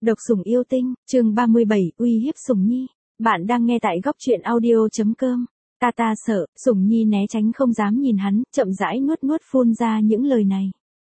Độc sủng yêu tinh, chương 37, uy hiếp Sủng Nhi. Bạn đang nghe tại góc truyện audio.com. Ta sợ, Sủng Nhi né tránh không dám nhìn hắn, chậm rãi nuốt phun ra những lời này.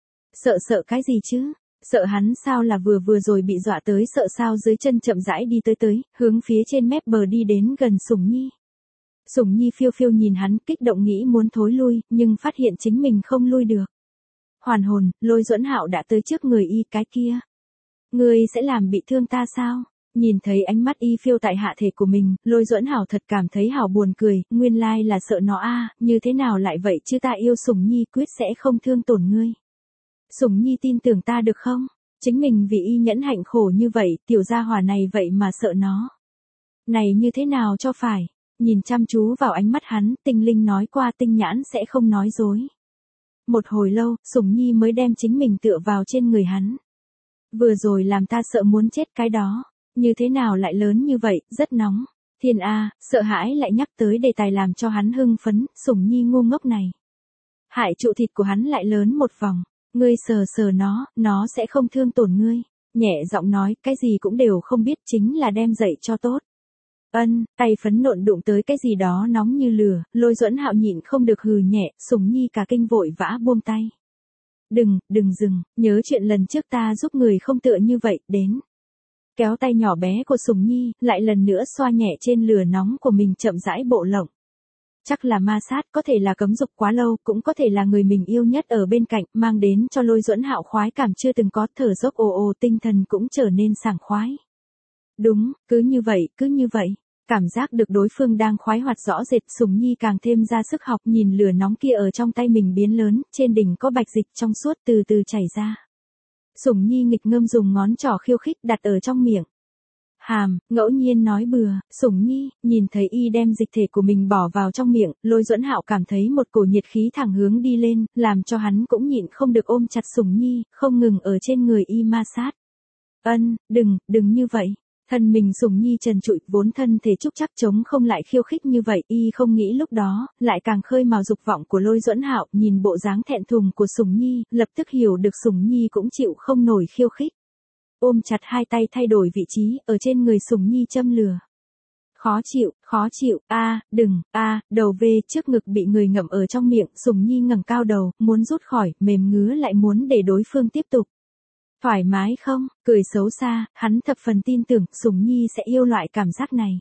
Sợ cái gì chứ? Sợ hắn sao là vừa rồi bị dọa tới, sợ sao dưới chân chậm rãi đi tới, hướng phía trên mép bờ đi đến gần Sủng Nhi. Sủng Nhi phiêu nhìn hắn, kích động nghĩ muốn thối lui, nhưng phát hiện chính mình không lui được. Hoàn hồn, Lôi Duẫn Hạo đã tới trước người y, cái kia. Ngươi sẽ làm bị thương ta sao? Nhìn thấy ánh mắt y phiêu tại hạ thể của mình, Lôi Duẫn Hạo thật cảm thấy hảo buồn cười, nguyên lai là sợ nó a, như thế nào lại vậy chứ, ta yêu Sủng Nhi quyết sẽ không thương tổn ngươi. Sủng Nhi tin tưởng ta được không? Chính mình vì y nhẫn hạnh khổ như vậy, tiểu gia hỏa này vậy mà sợ nó. Này như thế nào cho phải? Nhìn chăm chú vào ánh mắt hắn, tinh linh nói qua tinh nhãn sẽ không nói dối. Một hồi lâu, Sủng Nhi mới đem chính mình tựa vào trên người hắn. Vừa rồi làm ta sợ muốn chết cái đó, như thế nào lại lớn như vậy, rất nóng. Thiên A, sợ hãi lại nhắc tới đề tài làm cho hắn hưng phấn, Sủng Nhi ngu ngốc này. Hại trụ thịt của hắn lại lớn một vòng, ngươi sờ nó sẽ không thương tổn ngươi. Nhẹ giọng nói, cái gì cũng đều không biết, chính là đem dậy cho tốt. Tay phấn nộn đụng tới cái gì đó nóng như lửa, Lôi Duẫn Hạo nhịn không được hừ nhẹ, Sủng Nhi cả kinh vội vã buông tay. Đừng dừng, nhớ chuyện lần trước ta giúp người không tựa như vậy, đến. Kéo tay nhỏ bé của Sủng Nhi, lại lần nữa xoa nhẹ trên lửa nóng của mình chậm rãi bộ lộng. Chắc là ma sát, có thể là cấm dục quá lâu, cũng có thể là người mình yêu nhất ở bên cạnh, mang đến cho Lôi Duẫn Hạo khoái cảm chưa từng có, thở dốc ồ tinh thần cũng trở nên sảng khoái. Đúng, cứ như vậy. Cảm giác được đối phương đang khoái hoạt rõ rệt, Sủng Nhi càng thêm ra sức học, nhìn lửa nóng kia ở trong tay mình biến lớn, trên đỉnh có bạch dịch trong suốt từ từ chảy ra. Sủng Nhi nghịch ngâm dùng ngón trỏ khiêu khích đặt ở trong miệng. Ngẫu nhiên nói bừa, Sủng Nhi, nhìn thấy y đem dịch thể của mình bỏ vào trong miệng, Lôi Duẫn Hạo cảm thấy một cổ nhiệt khí thẳng hướng đi lên, làm cho hắn cũng nhịn không được ôm chặt Sủng Nhi, không ngừng ở trên người y ma sát. Đừng như vậy. Thân mình Sủng Nhi trần trụi, vốn thân thể trúc chắc chống không lại khiêu khích như vậy, y không nghĩ lúc đó, lại càng khơi mào dục vọng của Lôi Duẫn Hạo, nhìn bộ dáng thẹn thùng của Sủng Nhi, lập tức hiểu được Sủng Nhi cũng chịu không nổi khiêu khích. Ôm chặt hai tay thay đổi vị trí, ở trên người Sủng Nhi châm lửa. Khó chịu, đầu về trước ngực bị người ngậm ở trong miệng, Sủng Nhi ngẩng cao đầu, muốn rút khỏi, mềm ngứa lại muốn để đối phương tiếp tục. Thoải mái không? Cười xấu xa, hắn thập phần tin tưởng Sủng Nhi sẽ yêu loại cảm giác này.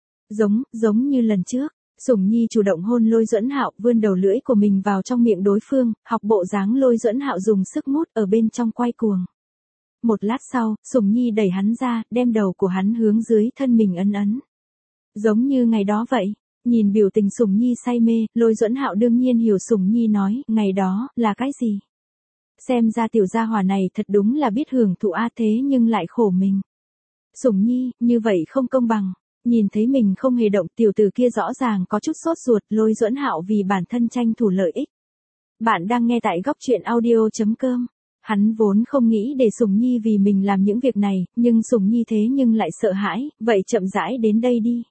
Giống như lần trước, Sủng Nhi chủ động hôn Lôi Duẫn Hạo, vươn đầu lưỡi của mình vào trong miệng đối phương, học bộ dáng Lôi Duẫn Hạo dùng sức mút ở bên trong quay cuồng. Một lát sau, Sủng Nhi đẩy hắn ra, đem đầu của hắn hướng dưới thân mình ấn. Giống như ngày đó vậy. Nhìn biểu tình Sủng Nhi say mê, Lôi Duẫn Hạo đương nhiên hiểu Sủng Nhi nói, ngày đó, là cái gì? Xem ra tiểu gia hỏa này thật đúng là biết hưởng thụ thế nhưng lại khổ mình. Sủng Nhi, như vậy không công bằng. Nhìn thấy mình không hề động, tiểu tử kia rõ ràng có chút sốt ruột, Lôi Duẫn Hạo vì bản thân tranh thủ lợi ích. Bạn đang nghe tại góc truyện audio.com. Hắn vốn không nghĩ để Sủng Nhi vì mình làm những việc này, nhưng Sủng Nhi thế nhưng lại sợ hãi, vậy chậm rãi đến đây đi.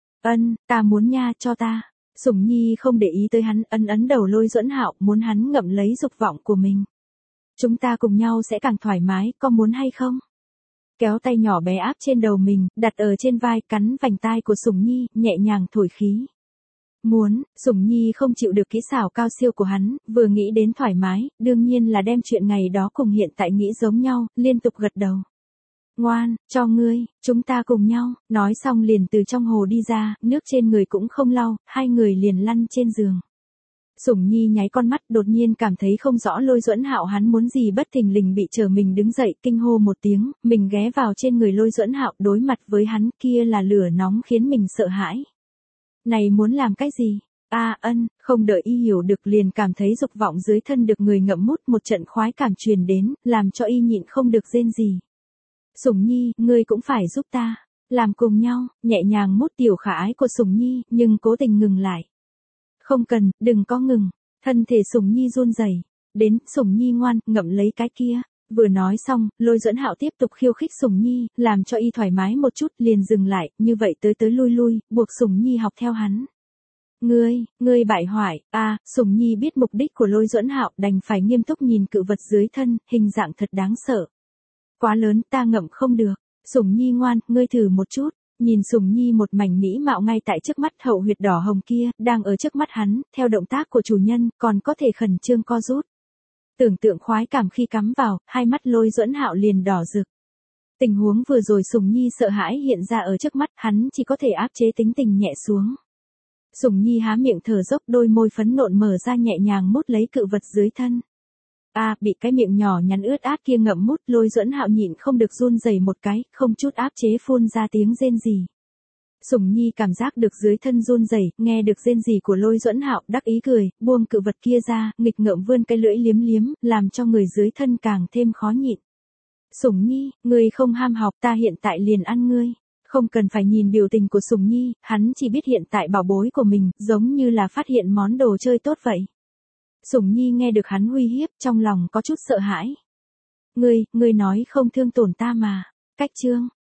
Ta muốn nha, cho ta. Sủng Nhi không để ý tới hắn, ấn đầu Lôi Duẫn Hạo, muốn hắn ngậm lấy dục vọng của mình. Chúng ta cùng nhau sẽ càng thoải mái, có muốn hay không? Kéo tay nhỏ bé áp trên đầu mình, đặt ở trên vai, cắn vành tai của Sủng Nhi, nhẹ nhàng thổi khí. Muốn, Sủng Nhi không chịu được kỹ xảo cao siêu của hắn, vừa nghĩ đến thoải mái, đương nhiên là đem chuyện ngày đó cùng hiện tại nghĩ giống nhau, liên tục gật đầu. Ngoan, cho ngươi, chúng ta cùng nhau, nói xong liền từ trong hồ đi ra, nước trên người cũng không lau, hai người liền lăn trên giường. Sủng Nhi nháy con mắt, đột nhiên cảm thấy không rõ Lôi Duẫn Hạo hắn muốn gì, bất thình lình bị trở mình đứng dậy, kinh hô một tiếng, mình ghé vào trên người Lôi Duẫn Hạo, đối mặt với hắn, kia là lửa nóng khiến mình sợ hãi. Này muốn làm cái gì? Không đợi y hiểu được liền cảm thấy dục vọng dưới thân được người ngậm mút, một trận khoái cảm truyền đến, làm cho y nhịn không được rên gì. Sủng Nhi, ngươi cũng phải giúp ta. Làm cùng nhau, nhẹ nhàng mút tiểu khả ái của Sủng Nhi, nhưng cố tình ngừng lại. Không cần, đừng có ngừng. Thân thể Sủng Nhi run rẩy. Đến, Sủng Nhi ngoan, ngậm lấy cái kia. Vừa nói xong, Lôi Duẫn Hạo tiếp tục khiêu khích Sủng Nhi, làm cho y thoải mái một chút, liền dừng lại, như vậy tới lui, buộc Sủng Nhi học theo hắn. Ngươi bại hoại. Sủng Nhi biết mục đích của Lôi Duẫn Hạo, đành phải nghiêm túc nhìn cự vật dưới thân, hình dạng thật đáng sợ. Quá lớn, ta ngậm không được. Sủng Nhi ngoan, ngươi thử một chút. Nhìn Sủng Nhi một mảnh mỹ mạo ngay tại trước mắt, hậu huyệt đỏ hồng kia, đang ở trước mắt hắn, theo động tác của chủ nhân, còn có thể khẩn trương co rút. Tưởng tượng khoái cảm khi cắm vào, hai mắt Lôi Duẫn Hạo liền đỏ rực. Tình huống vừa rồi Sủng Nhi sợ hãi hiện ra ở trước mắt, hắn chỉ có thể áp chế tính tình nhẹ xuống. Sủng Nhi há miệng thở dốc, đôi môi phấn nộn mở ra nhẹ nhàng mút lấy cự vật dưới thân. Bị cái miệng nhỏ nhắn ướt át kia ngậm mút, Lôi Duẫn Hạo nhịn không được run rẩy một cái, không chút áp chế phun ra tiếng rên rỉ. Sủng Nhi cảm giác được dưới thân run rẩy, nghe được rên rỉ của Lôi Duẫn Hạo, đắc ý cười, buông cự vật kia ra, nghịch ngợm vươn cái lưỡi liếm liếm, làm cho người dưới thân càng thêm khó nhịn. Sủng Nhi, ngươi không ham học, ta hiện tại liền ăn ngươi. Không cần phải nhìn biểu tình của Sủng Nhi, hắn chỉ biết hiện tại bảo bối của mình, giống như là phát hiện món đồ chơi tốt vậy. Sủng Nhi nghe được hắn uy hiếp, trong lòng có chút sợ hãi. Ngươi nói không thương tổn ta mà. Cách chương.